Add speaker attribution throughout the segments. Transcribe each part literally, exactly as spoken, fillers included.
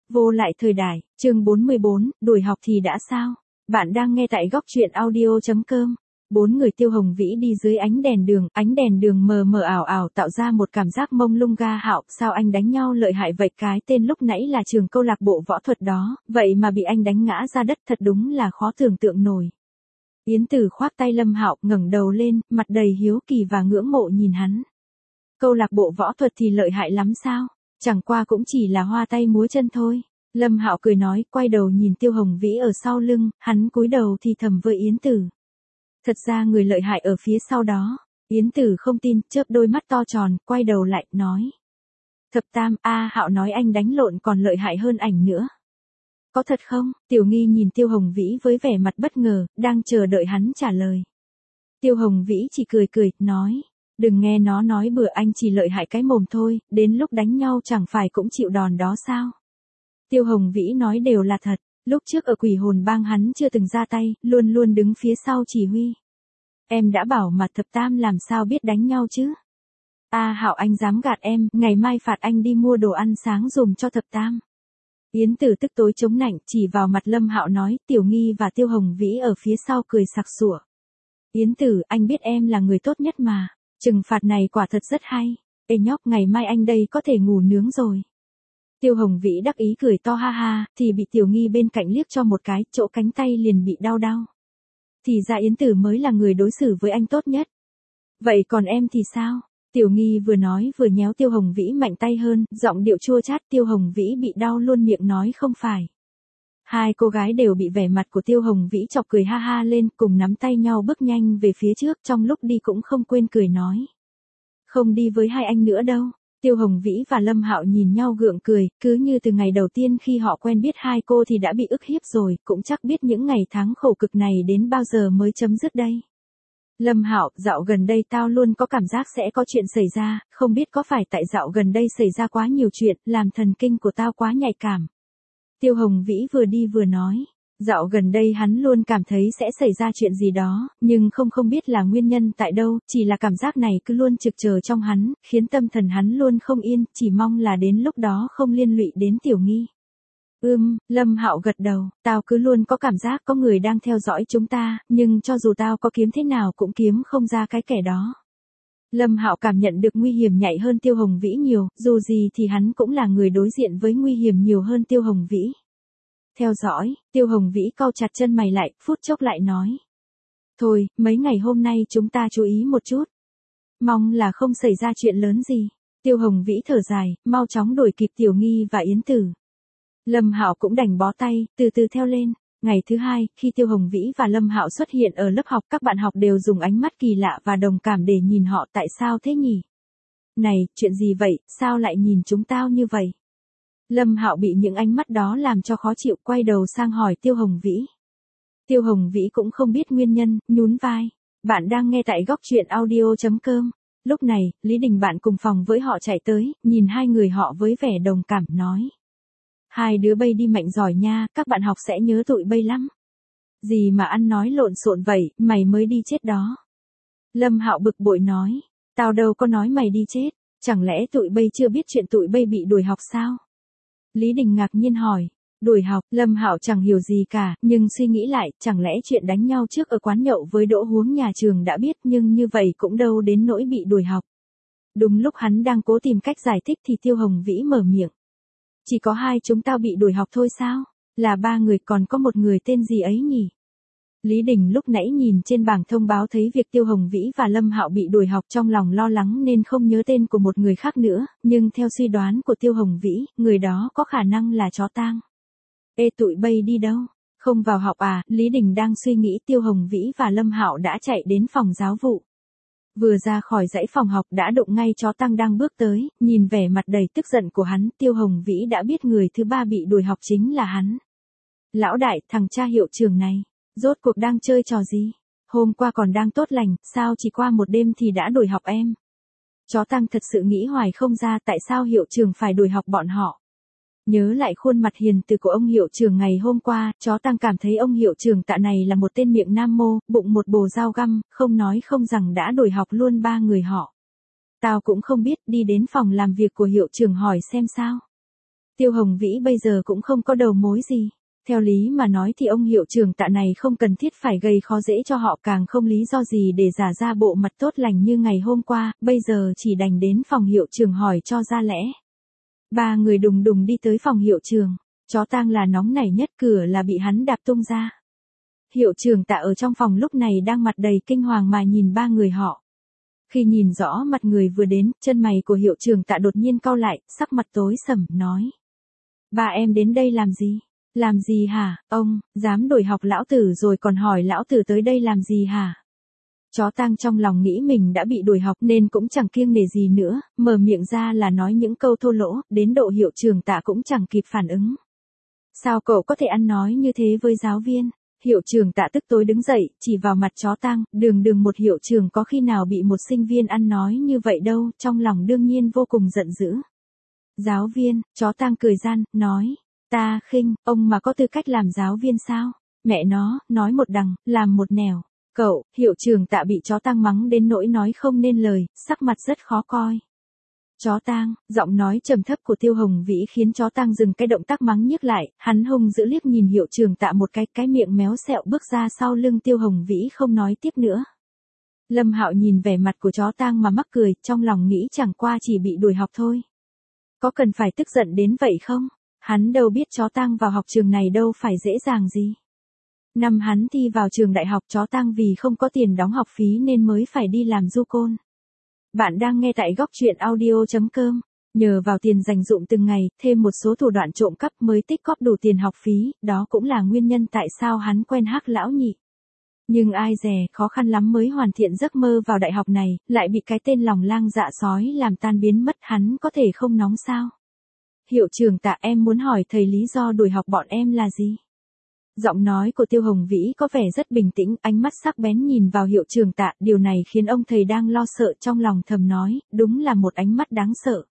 Speaker 1: Vô lại thời đại, chương bốn mươi bốn, đuổi học thì đã sao? Bạn đang nghe tại góc truyện audio chấm com. Bốn người Tiêu Hồng Vĩ đi dưới ánh đèn đường, ánh đèn đường mờ mờ ảo ảo tạo ra một cảm giác mông lung ga hạo, sao anh đánh nhau lợi hại vậy, cái tên lúc nãy là trường câu lạc bộ võ thuật đó, vậy mà bị anh đánh ngã ra đất, thật đúng là khó tưởng tượng nổi. Yến Tử khoác tay Lâm Hạo, ngẩng đầu lên, mặt đầy hiếu kỳ và ngưỡng mộ nhìn hắn. Câu lạc bộ võ thuật thì lợi hại lắm sao? Chẳng qua cũng chỉ là hoa tay múa chân thôi. Lâm Hạo cười nói, quay đầu nhìn Tiêu Hồng Vĩ ở sau lưng, hắn cúi đầu thì thầm với Yến Tử. Thật ra người lợi hại ở phía sau đó. Yến Tử không tin, chớp đôi mắt to tròn, quay đầu lại, nói. Thập Tam, a Hạo nói anh đánh lộn còn lợi hại hơn ảnh nữa. Có thật không? Tiểu Nghi nhìn Tiêu Hồng Vĩ với vẻ mặt bất ngờ, đang chờ đợi hắn trả lời. Tiêu Hồng Vĩ chỉ cười cười, nói. Đừng nghe nó nói bừa, anh chỉ lợi hại cái mồm thôi, đến lúc đánh nhau chẳng phải cũng chịu đòn đó sao? Tiêu Hồng Vĩ nói đều là thật, lúc trước ở Quỷ Hồn Bang hắn chưa từng ra tay, luôn luôn đứng phía sau chỉ huy. Em đã bảo mà Thập Tam làm sao biết đánh nhau chứ? A Hạo anh dám gạt em, ngày mai phạt anh đi mua đồ ăn sáng dùm cho Thập Tam. Yến Tử tức tối chống nạnh, chỉ vào mặt Lâm Hạo nói, Tiểu Nghi và Tiêu Hồng Vĩ ở phía sau cười sặc sủa. Yến Tử, anh biết em là người tốt nhất mà. Trừng phạt này quả thật rất hay. Ê nhóc, ngày mai anh đây có thể ngủ nướng rồi. Tiêu Hồng Vĩ đắc ý cười to ha ha, thì bị Tiểu Nghi bên cạnh liếc cho một cái, chỗ cánh tay liền bị đau đau. Thì ra Yến Tử mới là người đối xử với anh tốt nhất. Vậy còn em thì sao? Tiểu Nghi vừa nói vừa nhéo Tiêu Hồng Vĩ mạnh tay hơn, giọng điệu chua chát. Tiêu Hồng Vĩ bị đau luôn miệng nói không phải. Hai cô gái đều bị vẻ mặt của Tiêu Hồng Vĩ chọc cười ha ha lên, cùng nắm tay nhau bước nhanh về phía trước, trong lúc đi cũng không quên cười nói. Không đi với hai anh nữa đâu. Tiêu Hồng Vĩ và Lâm Hạo nhìn nhau gượng cười, cứ như từ ngày đầu tiên khi họ quen biết hai cô thì đã bị ức hiếp rồi, cũng chắc biết những ngày tháng khổ cực này đến bao giờ mới chấm dứt đây. Lâm Hạo, dạo gần đây tao luôn có cảm giác sẽ có chuyện xảy ra, không biết có phải tại dạo gần đây xảy ra quá nhiều chuyện, làm thần kinh của tao quá nhạy cảm. Tiêu Hồng Vĩ vừa đi vừa nói, dạo gần đây hắn luôn cảm thấy sẽ xảy ra chuyện gì đó, nhưng không không biết là nguyên nhân tại đâu, chỉ là cảm giác này cứ luôn trực chờ trong hắn, khiến tâm thần hắn luôn không yên, chỉ mong là đến lúc đó không liên lụy đến Tiểu Nghi. Ưm, Lâm Hạo gật đầu, tao cứ luôn có cảm giác có người đang theo dõi chúng ta, nhưng cho dù tao có kiếm thế nào cũng kiếm không ra cái kẻ đó. Lâm Hạo cảm nhận được nguy hiểm nhạy hơn Tiêu Hồng Vĩ nhiều, dù gì thì hắn cũng là người đối diện với nguy hiểm nhiều hơn Tiêu Hồng Vĩ. Theo dõi, Tiêu Hồng Vĩ cau chặt chân mày lại, phút chốc lại nói. Thôi, mấy ngày hôm nay chúng ta chú ý một chút. Mong là không xảy ra chuyện lớn gì. Tiêu Hồng Vĩ thở dài, mau chóng đuổi kịp Tiểu Nghi và Yến Tử. Lâm Hạo cũng đành bó tay, từ từ theo lên. Ngày thứ hai, khi Tiêu Hồng Vĩ và Lâm Hạo xuất hiện ở lớp học, các bạn học đều dùng ánh mắt kỳ lạ và đồng cảm để nhìn họ. Tại sao thế nhỉ? Này, chuyện gì vậy, sao lại nhìn chúng tao như vậy? Lâm Hạo bị những ánh mắt đó làm cho khó chịu, quay đầu sang hỏi Tiêu Hồng Vĩ. Tiêu Hồng Vĩ cũng không biết nguyên nhân, nhún vai. Bạn đang nghe tại góc truyện audio chấm com. Lúc này, Lý Đình bạn cùng phòng với họ chạy tới, nhìn hai người họ với vẻ đồng cảm, nói. Hai đứa bay đi mạnh giỏi nha, các bạn học sẽ nhớ tụi bay lắm. Gì mà ăn nói lộn xộn vậy, mày mới đi chết đó. Lâm Hạo bực bội nói, tao đâu có nói mày đi chết, chẳng lẽ tụi bay chưa biết chuyện tụi bay bị đuổi học sao? Lý Đình ngạc nhiên hỏi, đuổi học, Lâm Hạo chẳng hiểu gì cả, nhưng suy nghĩ lại, chẳng lẽ chuyện đánh nhau trước ở quán nhậu với Đỗ Huống nhà trường đã biết, nhưng như vậy cũng đâu đến nỗi bị đuổi học. Đúng lúc hắn đang cố tìm cách giải thích thì Tiêu Hồng Vĩ mở miệng. Chỉ có hai chúng tao bị đuổi học thôi sao? Là ba người, còn có một người tên gì ấy nhỉ? Lý Đình lúc nãy nhìn trên bảng thông báo thấy việc Tiêu Hồng Vĩ và Lâm Hạo bị đuổi học, trong lòng lo lắng nên không nhớ tên của một người khác nữa, nhưng theo suy đoán của Tiêu Hồng Vĩ, người đó có khả năng là chó tang. Ê, tụi bay đi đâu? Không vào học à? Lý Đình đang suy nghĩ, Tiêu Hồng Vĩ và Lâm Hạo đã chạy đến phòng giáo vụ. Vừa ra khỏi dãy phòng học đã đụng ngay chó tăng đang bước tới, nhìn vẻ mặt đầy tức giận của hắn, Tiêu Hồng Vĩ đã biết người thứ ba bị đuổi học chính là hắn. Lão đại, thằng cha hiệu trưởng này, rốt cuộc đang chơi trò gì? Hôm qua còn đang tốt lành, sao chỉ qua một đêm thì đã đuổi học em? Chó tăng thật sự nghĩ hoài không ra tại sao hiệu trưởng phải đuổi học bọn họ. Nhớ lại khuôn mặt hiền từ của ông hiệu trưởng ngày hôm qua, chó tăng cảm thấy ông hiệu trưởng tạ này là một tên miệng nam mô, bụng một bồ dao găm, không nói không rằng đã đuổi học luôn ba người họ. Tao cũng không biết, đi đến phòng làm việc của hiệu trưởng hỏi xem sao. Tiêu Hồng Vĩ bây giờ cũng không có đầu mối gì. Theo lý mà nói thì ông hiệu trưởng Tạ này không cần thiết phải gây khó dễ cho họ, càng không lý do gì để giả ra bộ mặt tốt lành như ngày hôm qua, bây giờ chỉ đành đến phòng hiệu trưởng hỏi cho ra lẽ. Ba người đùng đùng đi tới phòng hiệu trưởng, chó tang là nóng nảy nhất, cửa là bị hắn đạp tung ra. Hiệu trưởng Tạ ở trong phòng lúc này đang mặt đầy kinh hoàng mà nhìn ba người họ. Khi nhìn rõ mặt người vừa đến, chân mày của hiệu trưởng Tạ đột nhiên cau lại, sắc mặt tối sầm, nói. Ba em đến đây làm gì? Làm gì hả, ông, dám đuổi học lão tử rồi còn hỏi lão tử tới đây làm gì hả? Chó tang trong lòng nghĩ mình đã bị đuổi học nên cũng chẳng kiêng nể gì nữa, mở miệng ra là nói những câu thô lỗ, đến độ hiệu trưởng Tạ cũng chẳng kịp phản ứng. Sao cậu có thể ăn nói như thế với giáo viên? Hiệu trưởng Tạ tức tối đứng dậy, chỉ vào mặt chó tang, đường đường một hiệu trưởng có khi nào bị một sinh viên ăn nói như vậy đâu, trong lòng đương nhiên vô cùng giận dữ. Giáo viên, chó tang cười gian, nói, ta khinh, ông mà có tư cách làm giáo viên sao? Mẹ nó, nói một đằng, làm một nẻo. Cậu, hiệu trưởng Tạ bị chó tang mắng đến nỗi nói không nên lời, sắc mặt rất khó coi. Chó tang, giọng nói trầm thấp của Tiêu Hồng Vĩ khiến chó tang dừng cái động tác mắng nhiếc lại, hắn hung dữ liếc nhìn hiệu trưởng Tạ một cái, cái miệng méo sẹo bước ra sau lưng Tiêu Hồng Vĩ không nói tiếp nữa. Lâm Hạo nhìn vẻ mặt của chó tang mà mắc cười, trong lòng nghĩ chẳng qua chỉ bị đuổi học thôi. Có cần phải tức giận đến vậy không? Hắn đâu biết chó tang vào học trường này đâu phải dễ dàng gì. Năm hắn thi vào trường đại học, chó tang vì không có tiền đóng học phí nên mới phải đi làm du côn. Bạn đang nghe tại góc truyện audio chấm com. Nhờ vào tiền dành dụm từng ngày, thêm một số thủ đoạn trộm cắp mới tích cóp đủ tiền học phí, đó cũng là nguyên nhân tại sao hắn quen Hắc lão nhị. Nhưng ai dè, khó khăn lắm mới hoàn thiện giấc mơ vào đại học này, lại bị cái tên lòng lang dạ sói làm tan biến mất, hắn có thể không nóng sao? Hiệu trưởng Tạ, em muốn hỏi thầy lý do đuổi học bọn em là gì? Giọng nói của Tiêu Hồng Vĩ có vẻ rất bình tĩnh, ánh mắt sắc bén nhìn vào hiệu trưởng Tạ, điều này khiến ông thầy đang lo sợ trong lòng thầm nói, đúng là một ánh mắt đáng sợ.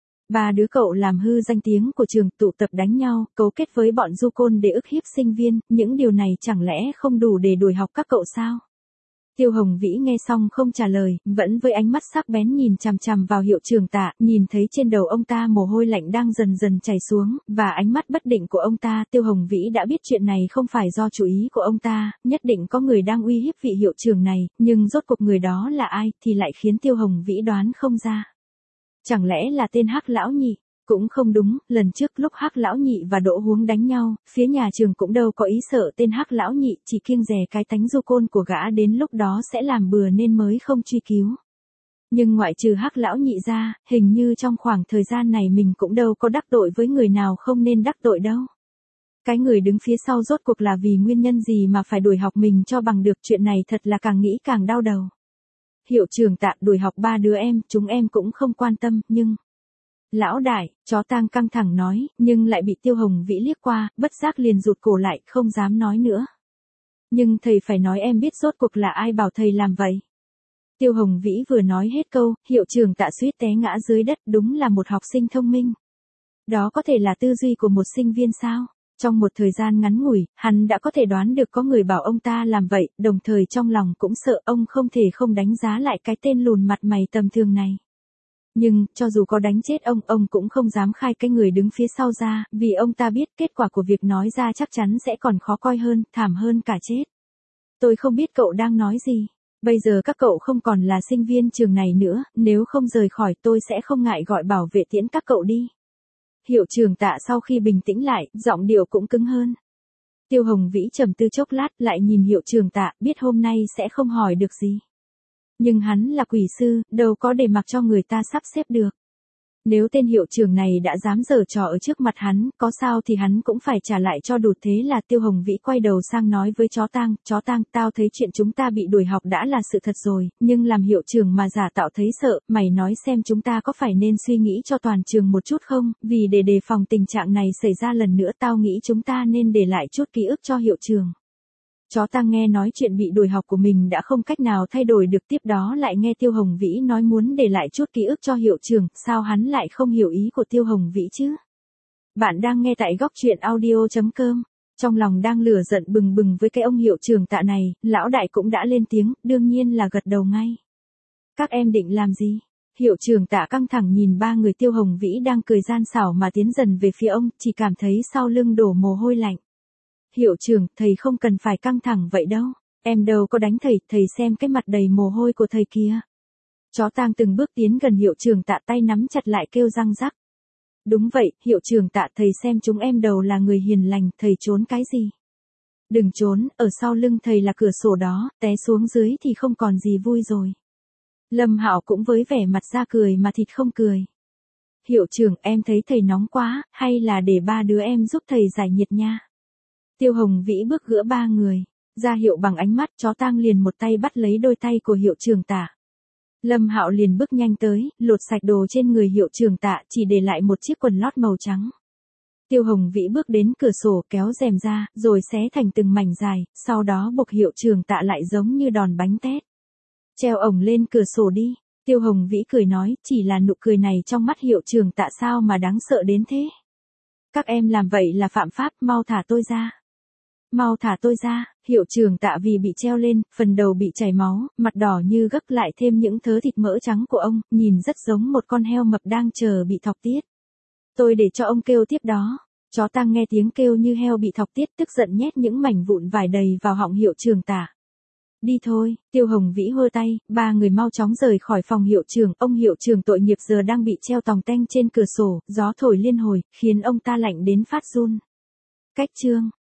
Speaker 1: Ba đứa cậu làm hư danh tiếng của trường, tụ tập đánh nhau, cấu kết với bọn du côn để ức hiếp sinh viên, những điều này chẳng lẽ không đủ để đuổi học các cậu sao? Tiêu Hồng Vĩ nghe xong không trả lời, vẫn với ánh mắt sắc bén nhìn chằm chằm vào hiệu trưởng Tạ, nhìn thấy trên đầu ông ta mồ hôi lạnh đang dần dần chảy xuống, và ánh mắt bất định của ông ta, Tiêu Hồng Vĩ đã biết chuyện này không phải do chủ ý của ông ta, nhất định có người đang uy hiếp vị hiệu trưởng này, nhưng rốt cuộc người đó là ai thì lại khiến Tiêu Hồng Vĩ đoán không ra. Chẳng lẽ là tên Hắc lão nhị? Cũng không đúng, lần trước lúc Hắc lão nhị và Đỗ Huống đánh nhau, phía nhà trường cũng đâu có ý sợ tên Hắc lão nhị, chỉ kiêng dè cái tánh du côn của gã đến lúc đó sẽ làm bừa nên mới không truy cứu. Nhưng ngoại trừ Hắc lão nhị ra, hình như trong khoảng thời gian này mình cũng đâu có đắc tội với người nào không nên đắc tội đâu. Cái người đứng phía sau rốt cuộc là vì nguyên nhân gì mà phải đuổi học mình cho bằng được, chuyện này thật là càng nghĩ càng đau đầu. Hiệu trưởng Tạ, đuổi học ba đứa em, chúng em cũng không quan tâm, nhưng... Lão đại, chó tang căng thẳng nói, nhưng lại bị Tiêu Hồng Vĩ liếc qua, bất giác liền rụt cổ lại, không dám nói nữa. Nhưng thầy phải nói em biết rốt cuộc là ai bảo thầy làm vậy. Tiêu Hồng Vĩ vừa nói hết câu, hiệu trưởng Tạ suýt té ngã dưới đất, đúng là một học sinh thông minh. Đó có thể là tư duy của một sinh viên sao? Trong một thời gian ngắn ngủi, hắn đã có thể đoán được có người bảo ông ta làm vậy, đồng thời trong lòng cũng sợ ông không thể không đánh giá lại cái tên lùn mặt mày tầm thường này. Nhưng, cho dù có đánh chết ông, ông cũng không dám khai cái người đứng phía sau ra, vì ông ta biết kết quả của việc nói ra chắc chắn sẽ còn khó coi hơn, thảm hơn cả chết. Tôi không biết cậu đang nói gì. Bây giờ các cậu không còn là sinh viên trường này nữa, nếu không rời khỏi tôi sẽ không ngại gọi bảo vệ tiễn các cậu đi. Hiệu trưởng Tạ sau khi bình tĩnh lại, giọng điệu cũng cứng hơn. Tiêu Hồng Vĩ trầm tư chốc lát, lại nhìn hiệu trưởng Tạ, biết hôm nay sẽ không hỏi được gì. Nhưng hắn là quỷ sư, đâu có để mặc cho người ta sắp xếp được. Nếu tên hiệu trưởng này đã dám giở trò ở trước mặt hắn, có sao thì hắn cũng phải trả lại cho đủ. Thế là Tiêu Hồng Vĩ quay đầu sang nói với chó tang, chó tang, tao thấy chuyện chúng ta bị đuổi học đã là sự thật rồi, nhưng làm hiệu trưởng mà giả tạo thấy sợ, mày nói xem chúng ta có phải nên suy nghĩ cho toàn trường một chút không, vì để đề phòng tình trạng này xảy ra lần nữa tao nghĩ chúng ta nên để lại chút ký ức cho hiệu trưởng. Chó tang nghe nói chuyện bị đuổi học của mình đã không cách nào thay đổi được, tiếp đó lại nghe Tiêu Hồng Vĩ nói muốn để lại chút ký ức cho hiệu trưởng, sao hắn lại không hiểu ý của Tiêu Hồng Vĩ chứ? Bạn đang nghe tại góc truyện audio chấm com. Trong lòng đang lửa giận bừng bừng với cái ông hiệu trưởng Tạ này, lão đại cũng đã lên tiếng, đương nhiên là gật đầu ngay. Các em định làm gì? Hiệu trưởng Tạ căng thẳng nhìn ba người Tiêu Hồng Vĩ đang cười gian xảo mà tiến dần về phía ông, chỉ cảm thấy sau lưng đổ mồ hôi lạnh. Hiệu trưởng, thầy không cần phải căng thẳng vậy đâu. Em đâu có đánh thầy, thầy xem cái mặt đầy mồ hôi của thầy kia. Chó tang từng bước tiến gần hiệu trưởng Tạ, tay nắm chặt lại kêu răng rắc. Đúng vậy, hiệu trưởng Tạ, thầy xem chúng em đầu là người hiền lành, thầy trốn cái gì? Đừng trốn, ở sau lưng thầy là cửa sổ đó, té xuống dưới thì không còn gì vui rồi. Lâm Hạo cũng với vẻ mặt ra cười mà thịt không cười. Hiệu trưởng, em thấy thầy nóng quá, hay là để ba đứa em giúp thầy giải nhiệt nha. Tiêu Hồng Vĩ bước gỡ ba người, ra hiệu bằng ánh mắt. Chó tang liền một tay bắt lấy đôi tay của hiệu trưởng Tạ. Lâm Hạo liền bước nhanh tới, lột sạch đồ trên người hiệu trưởng Tạ, chỉ để lại một chiếc quần lót màu trắng. Tiêu Hồng Vĩ bước đến cửa sổ kéo rèm ra, rồi xé thành từng mảnh dài, sau đó buộc hiệu trưởng Tạ lại giống như đòn bánh tét. Treo ổng lên cửa sổ đi. Tiêu Hồng Vĩ cười nói, chỉ là nụ cười này trong mắt hiệu trưởng Tạ sao mà đáng sợ đến thế. Các em làm vậy là phạm pháp, mau thả tôi ra. Mau thả tôi ra. Hiệu trưởng Tạ vì bị treo lên, phần đầu bị chảy máu, mặt đỏ như gấc, lại thêm những thớ thịt mỡ trắng của ông, nhìn rất giống một con heo mập đang chờ bị thọc tiết. Tôi để cho ông kêu tiếp đó. Chó tang nghe tiếng kêu như heo bị thọc tiết, tức giận nhét những mảnh vụn vải đầy vào họng hiệu trưởng Tạ. Đi thôi. Tiêu Hồng Vĩ hơ tay, ba người mau chóng rời khỏi phòng hiệu trưởng. Ông hiệu trưởng tội nghiệp giờ đang bị treo tòng teng trên cửa sổ, gió thổi liên hồi, khiến ông ta lạnh đến phát run. Cách chương